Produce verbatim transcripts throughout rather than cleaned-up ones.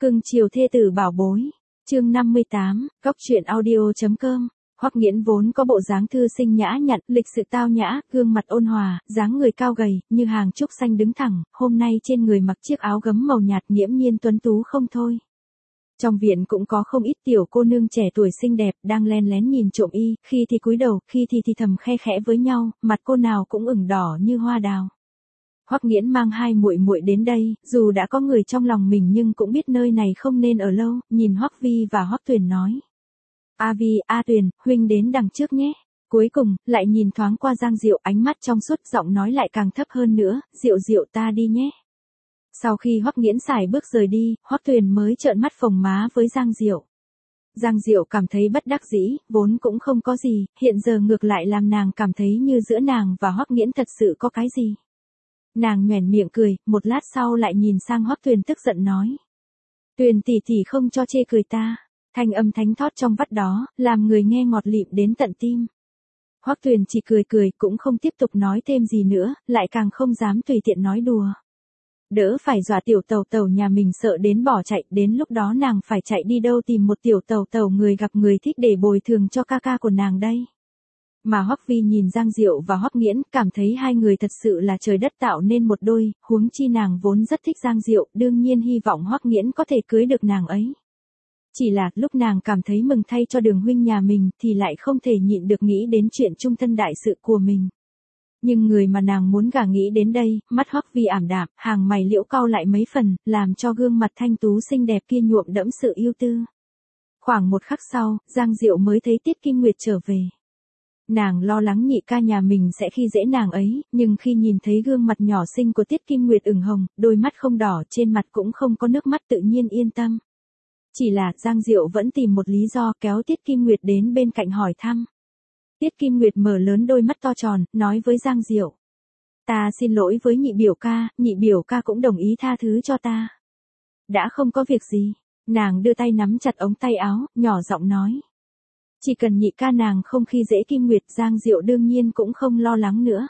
Cưng chiều thê tử bảo bối. Chương năm mươi tám, Góc truyện audio.com. Hoắc Nghiễn vốn có bộ dáng thư sinh nhã nhặn, lịch sự tao nhã, gương mặt ôn hòa, dáng người cao gầy, như hàng trúc xanh đứng thẳng, hôm nay trên người mặc chiếc áo gấm màu nhạt nghiễm nhiên tuấn tú không thôi. Trong viện cũng có không ít tiểu cô nương trẻ tuổi xinh đẹp đang len lén nhìn trộm y, khi thì cúi đầu, khi thì thì thầm khe khẽ với nhau, mặt cô nào cũng ửng đỏ như hoa đào. Hoắc Nghiễn mang hai muội muội đến đây, dù đã có người trong lòng mình nhưng cũng biết nơi này không nên ở lâu, nhìn Hoắc Vi và Hoắc Tuyền nói: "A Vi, A Tuyền, huynh đến đằng trước nhé." Cuối cùng, lại nhìn thoáng qua Giang Diệu, ánh mắt trong suốt, giọng nói lại càng thấp hơn nữa: "Diệu Diệu, ta đi nhé." Sau khi Hoắc Nghiễn xài bước rời đi, Hoắc Tuyền mới trợn mắt phồng má với Giang Diệu. Giang Diệu cảm thấy bất đắc dĩ, vốn cũng không có gì, hiện giờ ngược lại làm nàng cảm thấy như giữa nàng và Hoắc Nghiễn thật sự có cái gì. Nàng nhoẻn miệng cười, một lát sau lại nhìn sang Hoắc Tuyền tức giận nói: "Tuyền tỷ tỷ không cho chê cười ta." Thanh âm thánh thót trong vắt đó, làm người nghe ngọt lịm đến tận tim. Hoắc Tuyền chỉ cười cười, cũng không tiếp tục nói thêm gì nữa, lại càng không dám tùy tiện nói đùa. Đỡ phải dọa tiểu tàu tàu nhà mình sợ đến bỏ chạy, đến lúc đó nàng phải chạy đi đâu tìm một tiểu tàu tàu người gặp người thích để bồi thường cho ca ca của nàng đây. Mà Hoắc Vi nhìn Giang Diệu và Hoắc Nghiễn, cảm thấy hai người thật sự là trời đất tạo nên một đôi, huống chi nàng vốn rất thích Giang Diệu, đương nhiên hy vọng Hoắc Nghiễn có thể cưới được nàng ấy. Chỉ là, lúc nàng cảm thấy mừng thay cho Đường huynh nhà mình, thì lại không thể nhịn được nghĩ đến chuyện chung thân đại sự của mình. Nhưng người mà nàng muốn gả nghĩ đến đây, mắt Hoắc Vi ảm đạm, hàng mày liễu cau lại mấy phần, làm cho gương mặt thanh tú xinh đẹp kia nhuộm đẫm sự yêu tư. Khoảng một khắc sau, Giang Diệu mới thấy Tiết Kim Nguyệt trở về. Nàng lo lắng nhị ca nhà mình sẽ khi dễ nàng ấy, nhưng khi nhìn thấy gương mặt nhỏ xinh của Tiết Kim Nguyệt ửng hồng, đôi mắt không đỏ, trên mặt cũng không có nước mắt, tự nhiên yên tâm. Chỉ là, Giang Diệu vẫn tìm một lý do kéo Tiết Kim Nguyệt đến bên cạnh hỏi thăm. Tiết Kim Nguyệt mở lớn đôi mắt to tròn, nói với Giang Diệu: "Ta xin lỗi với nhị biểu ca, nhị biểu ca cũng đồng ý tha thứ cho ta." "Đã không có việc gì." Nàng đưa tay nắm chặt ống tay áo, nhỏ giọng nói: "Chỉ cần nhị ca nàng không khi dễ Kim Nguyệt." Giang Diệu đương nhiên cũng không lo lắng nữa.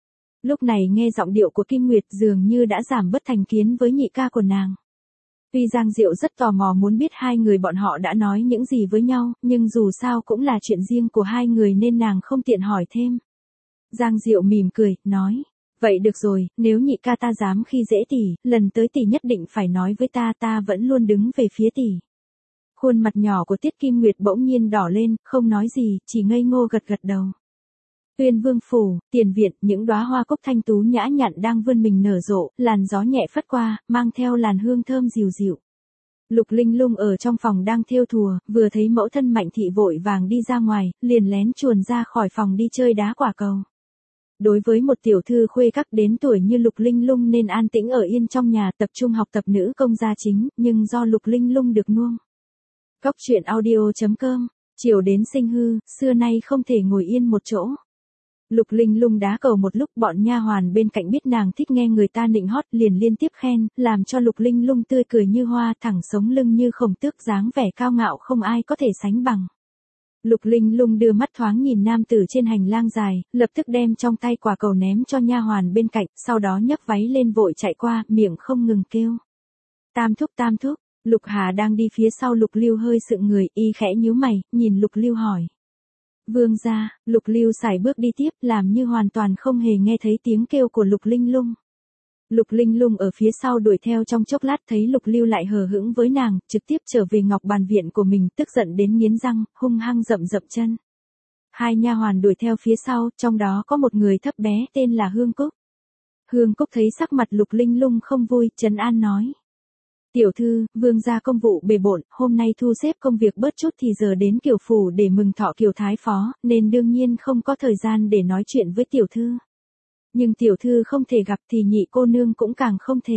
Lúc này nghe giọng điệu của Kim Nguyệt dường như đã giảm bớt thành kiến với nhị ca của nàng. Tuy Giang Diệu rất tò mò muốn biết hai người bọn họ đã nói những gì với nhau, nhưng dù sao cũng là chuyện riêng của hai người nên nàng không tiện hỏi thêm. Giang Diệu mỉm cười, nói: "Vậy được rồi, nếu nhị ca ta dám khi dễ tỷ, lần tới tỷ nhất định phải nói với ta, ta vẫn luôn đứng về phía tỷ." Khuôn mặt nhỏ của Tiết Kim Nguyệt bỗng nhiên đỏ lên, không nói gì, chỉ ngây ngô gật gật đầu. Tuyên Vương phủ, tiền viện, những đóa hoa cúc thanh tú nhã nhặn đang vươn mình nở rộ, làn gió nhẹ phất qua, mang theo làn hương thơm dịu dịu. Lục Linh Lung ở trong phòng đang thêu thùa, vừa thấy mẫu thân Mạnh thị vội vàng đi ra ngoài, liền lén chuồn ra khỏi phòng đi chơi đá quả cầu. Đối với một tiểu thư khuê các đến tuổi như Lục Linh Lung nên an tĩnh ở yên trong nhà tập trung học tập nữ công gia chính, nhưng do Lục Linh Lung được nuông. Góc truyện audio.com. Chiều đến sinh hư, xưa nay không thể ngồi yên một chỗ. Lục Linh Lung đá cầu một lúc, bọn nha hoàn bên cạnh biết nàng thích nghe người ta nịnh hót, liền liên tiếp khen, làm cho Lục Linh Lung tươi cười như hoa, thẳng sống lưng như khổng tước, dáng vẻ cao ngạo không ai có thể sánh bằng. Lục Linh Lung đưa mắt thoáng nhìn nam tử trên hành lang dài, lập tức đem trong tay quả cầu ném cho nha hoàn bên cạnh, sau đó nhấc váy lên vội chạy qua, miệng không ngừng kêu: "Tam thúc, tam thúc." Lục Hà đang đi phía sau Lục Lưu hơi sượng người, y khẽ nhíu mày, nhìn Lục Lưu hỏi: "Vương gia." Lục Lưu sải bước đi tiếp, làm như hoàn toàn không hề nghe thấy tiếng kêu của Lục Linh Lung. Lục Linh Lung ở phía sau đuổi theo trong chốc lát, thấy Lục Lưu lại hờ hững với nàng, trực tiếp trở về ngọc bàn viện của mình, tức giận đến nghiến răng, hung hăng dậm dậm chân. Hai nha hoàn đuổi theo phía sau, trong đó có một người thấp bé tên là Hương Cúc. Hương Cúc thấy sắc mặt Lục Linh Lung không vui, trấn an nói: "Tiểu thư, vương gia công vụ bề bộn, hôm nay thu xếp công việc bớt chút thì giờ đến Kiều phủ để mừng thọ Kiều thái phó, nên đương nhiên không có thời gian để nói chuyện với tiểu thư. Nhưng tiểu thư không thể gặp thì nhị cô nương cũng càng không thể."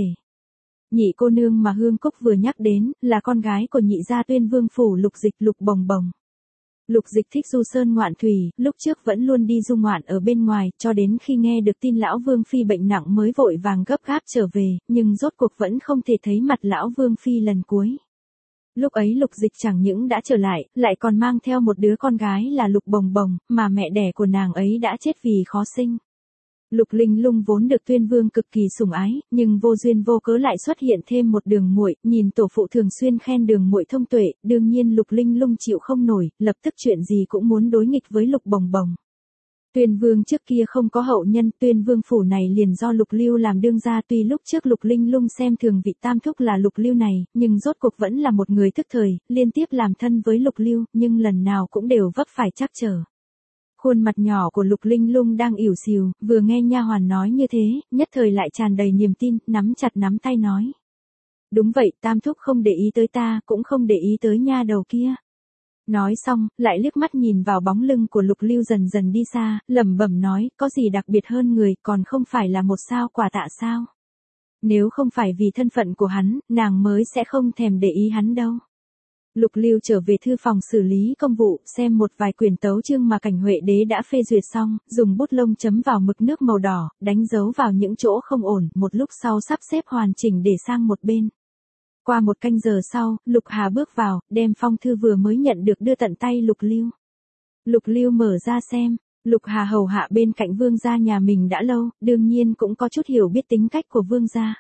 Nhị cô nương mà Hương Cúc vừa nhắc đến, là con gái của nhị gia Tuyên Vương phủ Lục Dịch, Lục Bồng Bồng. Lục Dịch thích du sơn ngoạn thủy, lúc trước vẫn luôn đi du ngoạn ở bên ngoài, cho đến khi nghe được tin lão Vương phi bệnh nặng mới vội vàng gấp gáp trở về, nhưng rốt cuộc vẫn không thể thấy mặt lão Vương phi lần cuối. Lúc ấy Lục Dịch chẳng những đã trở lại, lại còn mang theo một đứa con gái là Lục Bồng Bồng, mà mẹ đẻ của nàng ấy đã chết vì khó sinh. Lục Linh Lung vốn được Tuyên Vương cực kỳ sủng ái, nhưng vô duyên vô cớ lại xuất hiện thêm một Đường muội, nhìn tổ phụ thường xuyên khen Đường muội thông tuệ, đương nhiên Lục Linh Lung chịu không nổi, lập tức chuyện gì cũng muốn đối nghịch với Lục Bồng Bồng. Tuyên Vương trước kia không có hậu nhân, Tuyên Vương phủ này liền do Lục Lưu làm đương gia, tuy lúc trước Lục Linh Lung xem thường vị tam thúc là Lục Lưu này, nhưng rốt cuộc vẫn là một người thức thời, liên tiếp làm thân với Lục Lưu, nhưng lần nào cũng đều vấp phải trắc trở. Khuôn mặt nhỏ của Lục Linh Lung đang ỉu xìu, vừa nghe nha hoàn nói như thế, nhất thời lại tràn đầy niềm tin, nắm chặt nắm tay nói. Đúng vậy, tam thúc không để ý tới ta, cũng không để ý tới nha đầu kia. Nói xong, lại liếc mắt nhìn vào bóng lưng của Lục Lưu dần dần đi xa, lẩm bẩm nói, có gì đặc biệt hơn người, còn không phải là một sao quả tạ sao. Nếu không phải vì thân phận của hắn, nàng mới sẽ không thèm để ý hắn đâu. Lục Lưu trở về thư phòng xử lý công vụ, xem một vài quyển tấu chương mà Cảnh Huệ Đế đã phê duyệt xong, dùng bút lông chấm vào mực nước màu đỏ, đánh dấu vào những chỗ không ổn, một lúc sau sắp xếp hoàn chỉnh để sang một bên. Qua một canh giờ sau, Lục Hà bước vào, đem phong thư vừa mới nhận được đưa tận tay Lục Lưu. Lục Lưu mở ra xem, Lục Hà hầu hạ bên cạnh vương gia nhà mình đã lâu, đương nhiên cũng có chút hiểu biết tính cách của vương gia.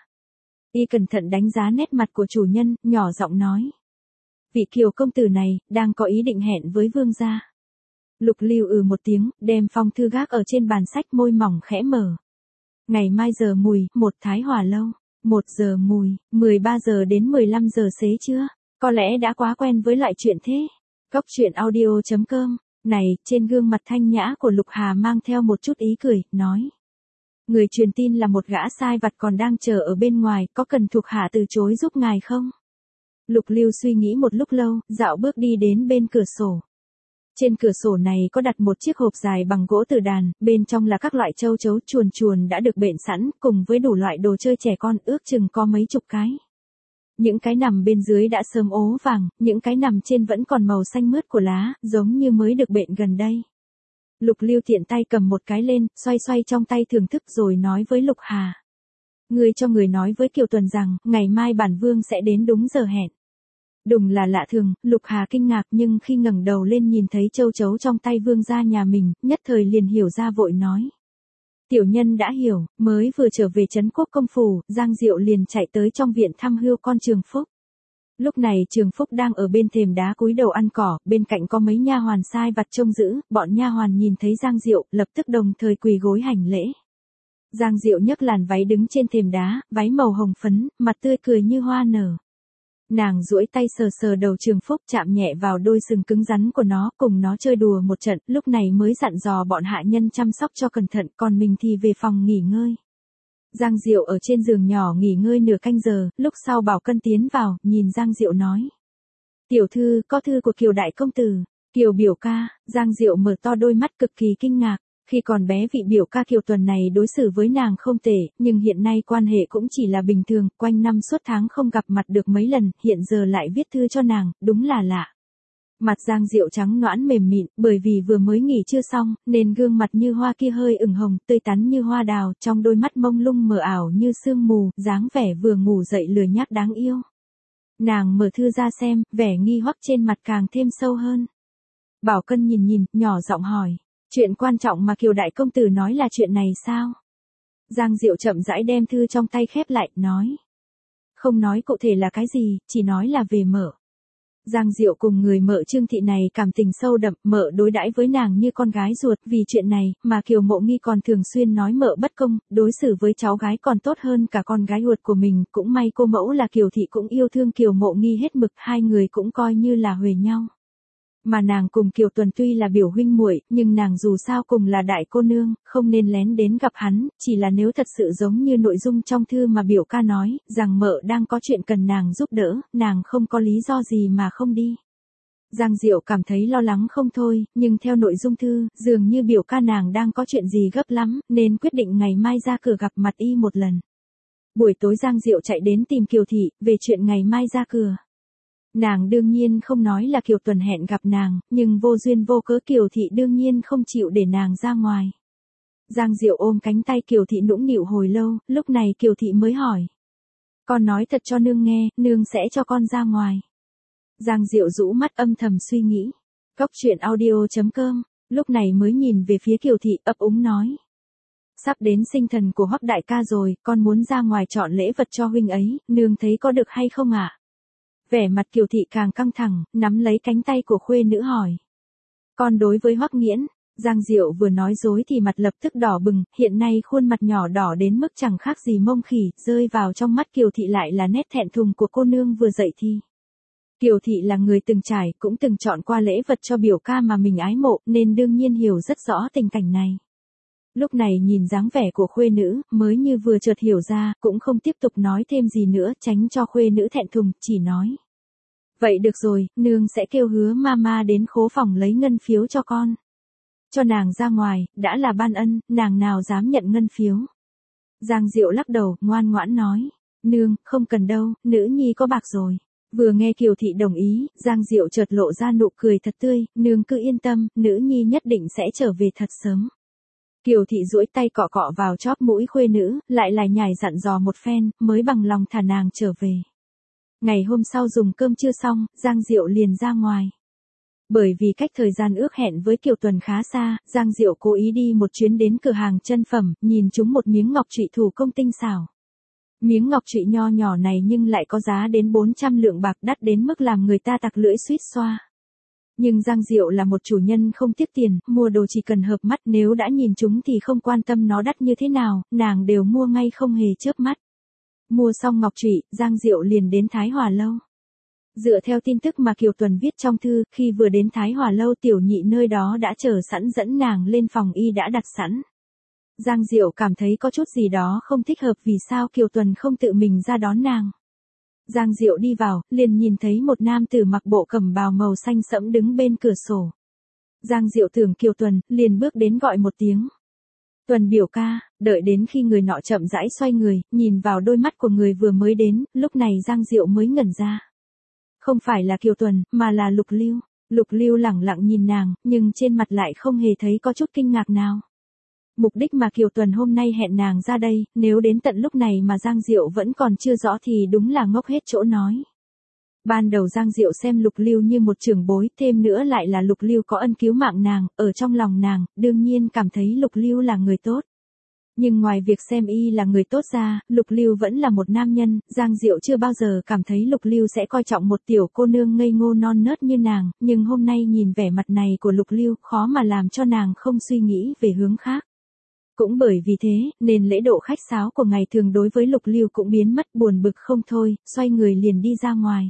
Y cẩn thận đánh giá nét mặt của chủ nhân, nhỏ giọng nói. Vị Kiều công tử này, đang có ý định hẹn với vương gia. Lục Lưu ừ một tiếng, đem phong thư gác ở trên bàn sách, môi mỏng khẽ mở. Ngày mai giờ mùi, một Thái Hòa lâu. Một giờ mùi, mười ba giờ đến mười lăm giờ xế chưa? Có lẽ đã quá quen với loại chuyện thế. Cốc truyện audio chấm com. Này, trên gương mặt thanh nhã của Lục Hà mang theo một chút ý cười, nói. Người truyền tin là một gã sai vặt còn đang chờ ở bên ngoài, có cần thuộc hạ từ chối giúp ngài không? Lục Lưu suy nghĩ một lúc lâu, dạo bước đi đến bên cửa sổ. Trên cửa sổ này có đặt một chiếc hộp dài bằng gỗ tử đàn, bên trong là các loại châu chấu chuồn chuồn đã được bện sẵn, cùng với đủ loại đồ chơi trẻ con, ước chừng có mấy chục cái. Những cái nằm bên dưới đã sớm ố vàng, những cái nằm trên vẫn còn màu xanh mướt của lá, giống như mới được bện gần đây. Lục Lưu tiện tay cầm một cái lên, xoay xoay trong tay thưởng thức rồi nói với Lục Hà. Người cho người nói với Kiều Tuần rằng, ngày mai bản vương sẽ đến đúng giờ hẹn. Đúng là lạ thường, Lục Hà kinh ngạc, nhưng khi ngẩng đầu lên nhìn thấy châu chấu trong tay vương gia nhà mình, nhất thời liền hiểu ra, vội nói. Tiểu nhân đã hiểu, mới vừa trở về trấn quốc công phủ, Giang Diệu liền chạy tới trong viện thăm hưu con Trường Phúc. Lúc này Trường Phúc đang ở bên thềm đá cúi đầu ăn cỏ, bên cạnh có mấy nha hoàn sai vặt trông giữ, bọn nha hoàn nhìn thấy Giang Diệu, lập tức đồng thời quỳ gối hành lễ. Giang Diệu nhấc làn váy đứng trên thềm đá, váy màu hồng phấn, mặt tươi cười như hoa nở. Nàng duỗi tay sờ sờ đầu Trường Phúc, chạm nhẹ vào đôi sừng cứng rắn của nó, cùng nó chơi đùa một trận, lúc này mới dặn dò bọn hạ nhân chăm sóc cho cẩn thận, còn mình thì về phòng nghỉ ngơi. Giang Diệu ở trên giường nhỏ nghỉ ngơi nửa canh giờ, lúc sau Bảo Cân tiến vào, nhìn Giang Diệu nói. Tiểu thư, có thư của Kiều đại công tử. Kiều biểu ca. Giang Diệu mở to đôi mắt cực kỳ kinh ngạc. Khi còn bé vị biểu ca Kiều Tuần này đối xử với nàng không tệ, nhưng hiện nay quan hệ cũng chỉ là bình thường, quanh năm suốt tháng không gặp mặt được mấy lần, hiện giờ lại viết thư cho nàng, đúng là lạ. Mặt Giang Diệu trắng nõn mềm mịn, bởi vì vừa mới nghỉ trưa xong, nên gương mặt như hoa kia hơi ửng hồng, tươi tắn như hoa đào, trong đôi mắt mông lung mờ ảo như sương mù, dáng vẻ vừa ngủ dậy lười nhác đáng yêu. Nàng mở thư ra xem, vẻ nghi hoặc trên mặt càng thêm sâu hơn. Bảo Cân nhìn nhìn, nhỏ giọng hỏi. Chuyện quan trọng mà Kiều đại công tử nói là chuyện này sao? Giang Diệu chậm rãi đem thư trong tay khép lại, nói. Không nói cụ thể là cái gì, chỉ nói là về Mợ. Giang Diệu cùng người Mợ Trương Thị này cảm tình sâu đậm, Mợ đối đãi với nàng như con gái ruột, vì chuyện này, mà Kiều Mộ Nghi còn thường xuyên nói Mợ bất công, đối xử với cháu gái còn tốt hơn cả con gái ruột của mình, cũng may cô mẫu là Kiều Thị cũng yêu thương Kiều Mộ Nghi hết mực, hai người cũng coi như là huề nhau. Mà nàng cùng Kiều Tuần tuy là biểu huynh muội, nhưng nàng dù sao cùng là đại cô nương, không nên lén đến gặp hắn, chỉ là nếu thật sự giống như nội dung trong thư mà biểu ca nói, rằng Mợ đang có chuyện cần nàng giúp đỡ, nàng không có lý do gì mà không đi. Giang Diệu cảm thấy lo lắng không thôi, nhưng theo nội dung thư, dường như biểu ca nàng đang có chuyện gì gấp lắm, nên quyết định ngày mai ra cửa gặp mặt y một lần. Buổi tối Giang Diệu chạy đến tìm Kiều Thị, về chuyện ngày mai ra cửa. Nàng đương nhiên không nói là Kiều Tuần hẹn gặp nàng, nhưng vô duyên vô cớ Kiều Thị đương nhiên không chịu để nàng ra ngoài. Giang Diệu ôm cánh tay Kiều Thị nũng nịu hồi lâu, lúc này Kiều Thị mới hỏi. Con nói thật cho nương nghe, nương sẽ cho con ra ngoài. Giang Diệu rũ mắt âm thầm suy nghĩ. Cốc truyện audio chấm com, lúc này mới nhìn về phía Kiều Thị, ấp úng nói. Sắp đến sinh thần của Hoắc đại ca rồi, con muốn ra ngoài chọn lễ vật cho huynh ấy, nương thấy có được hay không ạ? À? Vẻ mặt Kiều Thị càng căng thẳng, nắm lấy cánh tay của khuê nữ hỏi. Con đối với Hoắc Nghiễn, Giang Diệu vừa nói dối thì mặt lập tức đỏ bừng, hiện nay khuôn mặt nhỏ đỏ đến mức chẳng khác gì mông khỉ, rơi vào trong mắt Kiều Thị lại là nét thẹn thùng của cô nương vừa dậy thì. Kiều Thị là người từng trải, cũng từng chọn qua lễ vật cho biểu ca mà mình ái mộ, nên đương nhiên hiểu rất rõ tình cảnh này. Lúc này nhìn dáng vẻ của khuê nữ, mới như vừa chợt hiểu ra, cũng không tiếp tục nói thêm gì nữa, tránh cho khuê nữ thẹn thùng, chỉ nói. Vậy được rồi, nương sẽ kêu Hứa Mama đến khố phòng lấy ngân phiếu cho con. Cho nàng ra ngoài, đã là ban ân, nàng nào dám nhận ngân phiếu. Giang Diệu lắc đầu, ngoan ngoãn nói. Nương, không cần đâu, nữ nhi có bạc rồi. Vừa nghe Kiều Thị đồng ý, Giang Diệu chợt lộ ra nụ cười thật tươi, nương cứ yên tâm, nữ nhi nhất định sẽ trở về thật sớm. Kiều Thị duỗi tay cọ cọ vào chóp mũi khuê nữ, lại lại nhảy dặn dò một phen, mới bằng lòng thả nàng trở về. Ngày hôm sau dùng cơm trưa xong, Giang Diệu liền ra ngoài. Bởi vì cách thời gian ước hẹn với Kiều Tuần khá xa, Giang Diệu cố ý đi một chuyến đến cửa hàng chân phẩm, nhìn chúng một miếng ngọc trụy thủ công tinh xảo. Miếng ngọc trụy nho nhỏ này nhưng lại có giá đến bốn trăm lượng bạc, đắt đến mức làm người ta tặc lưỡi suýt xoa. Nhưng Giang Diệu là một chủ nhân không tiếc tiền, mua đồ chỉ cần hợp mắt, nếu đã nhìn chúng thì không quan tâm nó đắt như thế nào, nàng đều mua ngay không hề chớp mắt. Mua xong ngọc trụy, Giang Diệu liền đến Thái Hòa Lâu. Dựa theo tin tức mà Kiều Tuần viết trong thư, khi vừa đến Thái Hòa Lâu tiểu nhị nơi đó đã chờ sẵn dẫn nàng lên phòng y đã đặt sẵn. Giang Diệu cảm thấy có chút gì đó không thích hợp, vì sao Kiều Tuần không tự mình ra đón nàng. Giang Diệu đi vào, liền nhìn thấy một nam tử mặc bộ cẩm bào màu xanh sẫm đứng bên cửa sổ. Giang Diệu tưởng Kiều Tuần, liền bước đến gọi một tiếng. Tuần biểu ca, đợi đến khi người nọ chậm rãi xoay người, nhìn vào đôi mắt của người vừa mới đến, lúc này Giang Diệu mới ngẩn ra. Không phải là Kiều Tuần, mà là Lục Lưu. Lục Lưu lẳng lặng nhìn nàng, nhưng trên mặt lại không hề thấy có chút kinh ngạc nào. Mục đích mà Kiều Tuần hôm nay hẹn nàng ra đây, nếu đến tận lúc này mà Giang Diệu vẫn còn chưa rõ thì đúng là ngốc hết chỗ nói. Ban đầu Giang Diệu xem Lục Lưu như một trưởng bối, thêm nữa lại là Lục Lưu có ân cứu mạng nàng, ở trong lòng nàng, đương nhiên cảm thấy Lục Lưu là người tốt. Nhưng ngoài việc xem y là người tốt ra, Lục Lưu vẫn là một nam nhân, Giang Diệu chưa bao giờ cảm thấy Lục Lưu sẽ coi trọng một tiểu cô nương ngây ngô non nớt như nàng, nhưng hôm nay nhìn vẻ mặt này của Lục Lưu, khó mà làm cho nàng không suy nghĩ về hướng khác. Cũng bởi vì thế, nên lễ độ khách sáo của ngày thường đối với Lục Lưu cũng biến mất, buồn bực không thôi, xoay người liền đi ra ngoài.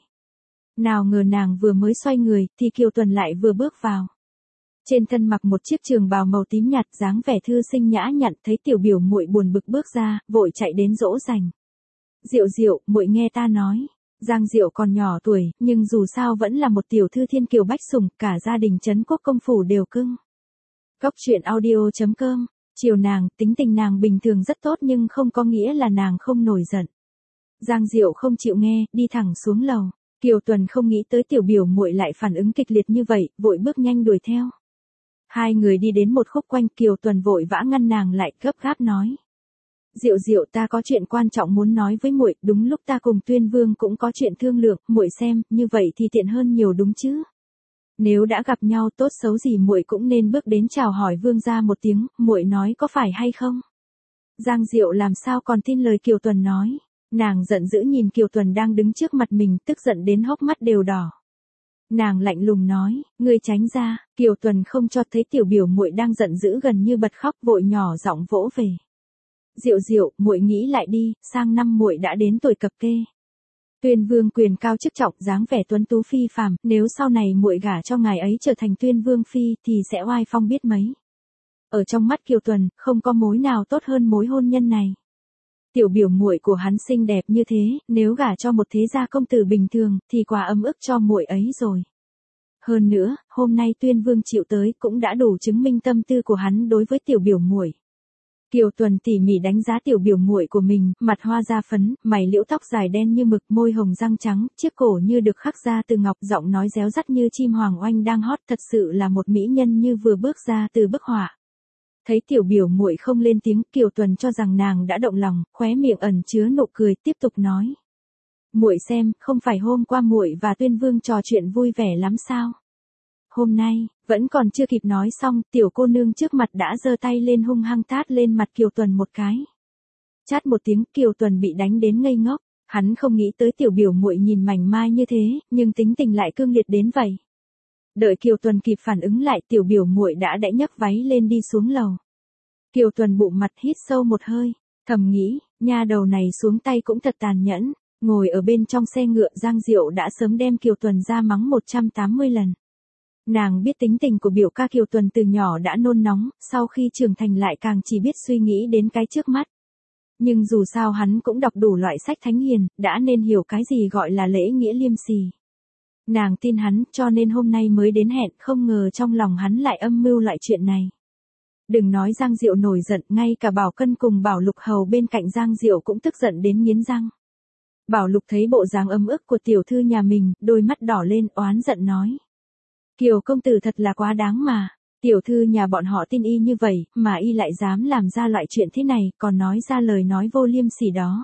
Nào ngờ nàng vừa mới xoay người, thì Kiều Tuần lại vừa bước vào. Trên thân mặc một chiếc trường bào màu tím nhạt, dáng vẻ thư sinh nhã nhặn, thấy tiểu biểu muội buồn bực bước ra, vội chạy đến dỗ dành. Diệu Diệu, muội nghe ta nói. Giang Diệu còn nhỏ tuổi, nhưng dù sao vẫn là một tiểu thư thiên kiều bách sủng, cả gia đình Trấn Quốc công phủ đều cưng. Cóc truyện audio chấm com. Chiều nàng, tính tình nàng bình thường rất tốt nhưng không có nghĩa là nàng không nổi giận. Giang Diệu không chịu nghe, đi thẳng xuống lầu. Kiều Tuần không nghĩ tới tiểu biểu muội lại phản ứng kịch liệt như vậy, vội bước nhanh đuổi theo. Hai người đi đến một khúc quanh, Kiều Tuần vội vã ngăn nàng lại, gấp gáp nói. Diệu Diệu, ta có chuyện quan trọng muốn nói với muội, đúng lúc ta cùng Tuyên Vương cũng có chuyện thương lượng, muội xem, như vậy thì tiện hơn nhiều đúng chứ? Nếu đã gặp nhau tốt xấu gì muội cũng nên bước đến chào hỏi vương gia một tiếng, muội nói có phải hay không? Giang Diệu làm sao còn tin lời Kiều Tuần nói, nàng giận dữ nhìn Kiều Tuần đang đứng trước mặt mình, tức giận đến hốc mắt đều đỏ. Nàng lạnh lùng nói, ngươi tránh ra. Kiều Tuần không cho thấy tiểu biểu muội đang giận dữ gần như bật khóc, vội nhỏ giọng vỗ về. Diệu Diệu, muội nghĩ lại đi, sang năm muội đã đến tuổi cập kê. Tuyên Vương quyền cao chức trọng, dáng vẻ tuấn tú phi phàm, nếu sau này muội gả cho ngài ấy trở thành Tuyên Vương phi thì sẽ oai phong biết mấy. Ở trong mắt Kiều Tuần, không có mối nào tốt hơn mối hôn nhân này. Tiểu biểu muội của hắn xinh đẹp như thế, nếu gả cho một thế gia công tử bình thường thì quá ấm ức cho muội ấy rồi. Hơn nữa, hôm nay Tuyên Vương chịu tới cũng đã đủ chứng minh tâm tư của hắn đối với tiểu biểu muội. Kiều Tuần tỉ mỉ đánh giá tiểu biểu muội của mình, mặt hoa da phấn, mày liễu tóc dài đen như mực, môi hồng răng trắng, chiếc cổ như được khắc ra từ ngọc, giọng nói réo rắt như chim hoàng oanh đang hót, thật sự là một mỹ nhân như vừa bước ra từ bức họa. Thấy tiểu biểu muội không lên tiếng, Kiều Tuần cho rằng nàng đã động lòng, khóe miệng ẩn chứa nụ cười, tiếp tục nói: "Muội xem, không phải hôm qua muội và Tuyên Vương trò chuyện vui vẻ lắm sao? Hôm nay, Vẫn còn chưa kịp nói xong, tiểu cô nương trước mặt đã giơ tay lên hung hăng tát lên mặt Kiều Tuần một cái. Chát một tiếng, Kiều Tuần bị đánh đến ngây ngốc, hắn không nghĩ tới tiểu biểu muội nhìn mảnh mai như thế, nhưng tính tình lại cương liệt đến vậy. Đợi Kiều Tuần kịp phản ứng lại, tiểu biểu muội đã đẽ nhấc váy lên đi xuống lầu. Kiều Tuần bụng mặt hít sâu một hơi, thầm nghĩ, nha đầu này xuống tay cũng thật tàn nhẫn, ngồi ở bên trong xe ngựa Giang Diệu đã sớm đem Kiều Tuần ra mắng một trăm tám mươi lần. Nàng biết tính tình của biểu ca Kiều Tuần từ nhỏ đã nôn nóng, sau khi trưởng thành lại càng chỉ biết suy nghĩ đến cái trước mắt. Nhưng dù sao hắn cũng đọc đủ loại sách thánh hiền, đã nên hiểu cái gì gọi là lễ nghĩa liêm sỉ. Nàng tin hắn, cho nên hôm nay mới đến hẹn, không ngờ trong lòng hắn lại âm mưu loại chuyện này. Đừng nói Giang Diệu nổi giận, ngay cả Bảo Cân cùng Bảo Lục hầu bên cạnh Giang Diệu cũng tức giận đến nghiến răng. Bảo Lục thấy bộ dáng ấm ức của tiểu thư nhà mình, đôi mắt đỏ lên oán giận nói. Kiều công tử thật là quá đáng mà, tiểu thư nhà bọn họ tin y như vậy, mà y lại dám làm ra loại chuyện thế này, còn nói ra lời nói vô liêm sỉ đó.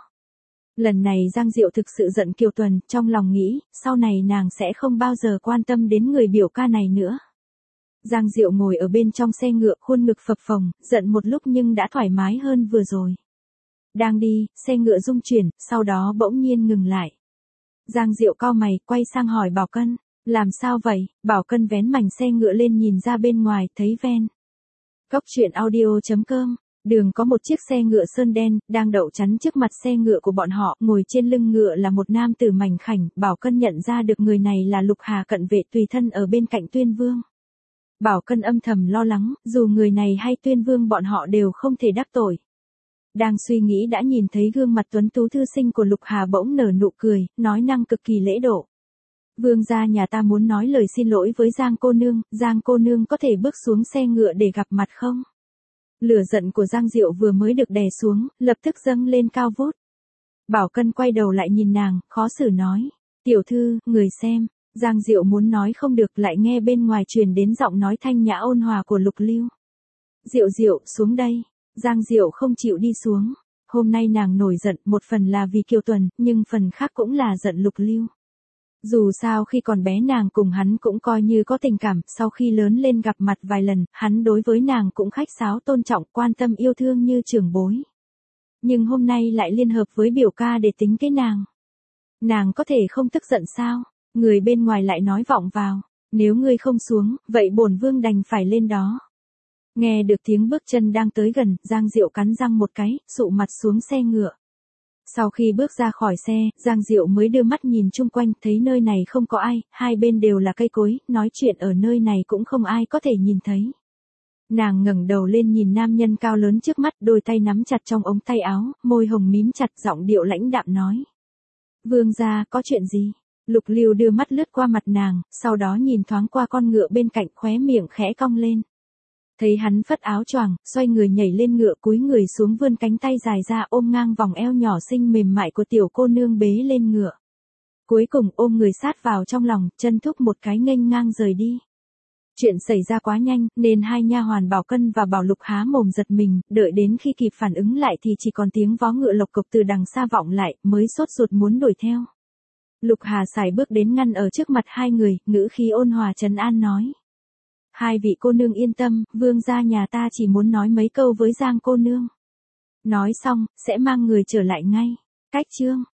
Lần này Giang Diệu thực sự giận Kiều Tuần, trong lòng nghĩ, sau này nàng sẽ không bao giờ quan tâm đến người biểu ca này nữa. Giang Diệu ngồi ở bên trong xe ngựa, khuôn ngực phập phồng, giận một lúc nhưng đã thoải mái hơn vừa rồi. Đang đi, xe ngựa rung chuyển, sau đó bỗng nhiên ngừng lại. Giang Diệu cau mày, quay sang hỏi Bảo Cân, làm sao vậy? Bảo Cân vén mảnh xe ngựa lên nhìn ra bên ngoài, thấy ven. Góc truyện audio chấm com, đường có một chiếc xe ngựa sơn đen, đang đậu chắn trước mặt xe ngựa của bọn họ, ngồi trên lưng ngựa là một nam tử mảnh khảnh, Bảo Cân nhận ra được người này là Lục Hà cận vệ tùy thân ở bên cạnh Tuyên Vương. Bảo Cân âm thầm lo lắng, dù người này hay Tuyên Vương bọn họ đều không thể đắc tội. Đang suy nghĩ đã nhìn thấy gương mặt tuấn tú thư sinh của Lục Hà bỗng nở nụ cười, nói năng cực kỳ lễ độ. Vương gia nhà ta muốn nói lời xin lỗi với Giang cô nương, Giang cô nương có thể bước xuống xe ngựa để gặp mặt không? Lửa giận của Giang Diệu vừa mới được đè xuống, lập tức dâng lên cao vút. Bảo Cân quay đầu lại nhìn nàng, khó xử nói. Tiểu thư, người xem. Giang Diệu muốn nói không được, lại nghe bên ngoài truyền đến giọng nói thanh nhã ôn hòa của Lục Lưu. Diệu Diệu, xuống đây. Giang Diệu không chịu đi xuống. Hôm nay nàng nổi giận, một phần là vì Kiều Tuần, nhưng phần khác cũng là giận Lục Lưu. Dù sao khi còn bé nàng cùng hắn cũng coi như có tình cảm, sau khi lớn lên gặp mặt vài lần, hắn đối với nàng cũng khách sáo tôn trọng, quan tâm yêu thương như trưởng bối. Nhưng hôm nay lại liên hợp với biểu ca để tính cái nàng. Nàng có thể không tức giận sao? Người bên ngoài lại nói vọng vào, nếu ngươi không xuống, vậy bổn vương đành phải lên đó. Nghe được tiếng bước chân đang tới gần, Giang Diệu cắn răng một cái, sụ mặt xuống xe ngựa. Sau khi bước ra khỏi xe, Giang Diệu mới đưa mắt nhìn chung quanh, thấy nơi này không có ai, hai bên đều là cây cối, nói chuyện ở nơi này cũng không ai có thể nhìn thấy. Nàng ngẩng đầu lên nhìn nam nhân cao lớn trước mắt, đôi tay nắm chặt trong ống tay áo, môi hồng mím chặt, giọng điệu lãnh đạm nói. Vương gia, có chuyện gì? Lục Lưu đưa mắt lướt qua mặt nàng, sau đó nhìn thoáng qua con ngựa bên cạnh, khóe miệng khẽ cong lên. Thấy hắn phất áo choàng, xoay người nhảy lên ngựa, cúi người xuống vươn cánh tay dài ra ôm ngang vòng eo nhỏ xinh mềm mại của tiểu cô nương bế lên ngựa. Cuối cùng ôm người sát vào trong lòng, chân thúc một cái nghênh ngang rời đi. Chuyện xảy ra quá nhanh, nên hai nha hoàn Bảo Cân và Bảo Lục há mồm giật mình, đợi đến khi kịp phản ứng lại thì chỉ còn tiếng vó ngựa lộc cộc từ đằng xa vọng lại, mới sốt ruột muốn đuổi theo. Lục Hà sải bước đến ngăn ở trước mặt hai người, ngữ khí ôn hòa trấn an nói. Hai vị cô nương yên tâm, vương gia nhà ta chỉ muốn nói mấy câu với Giang cô nương. Nói xong, sẽ mang người trở lại ngay. Cách chương.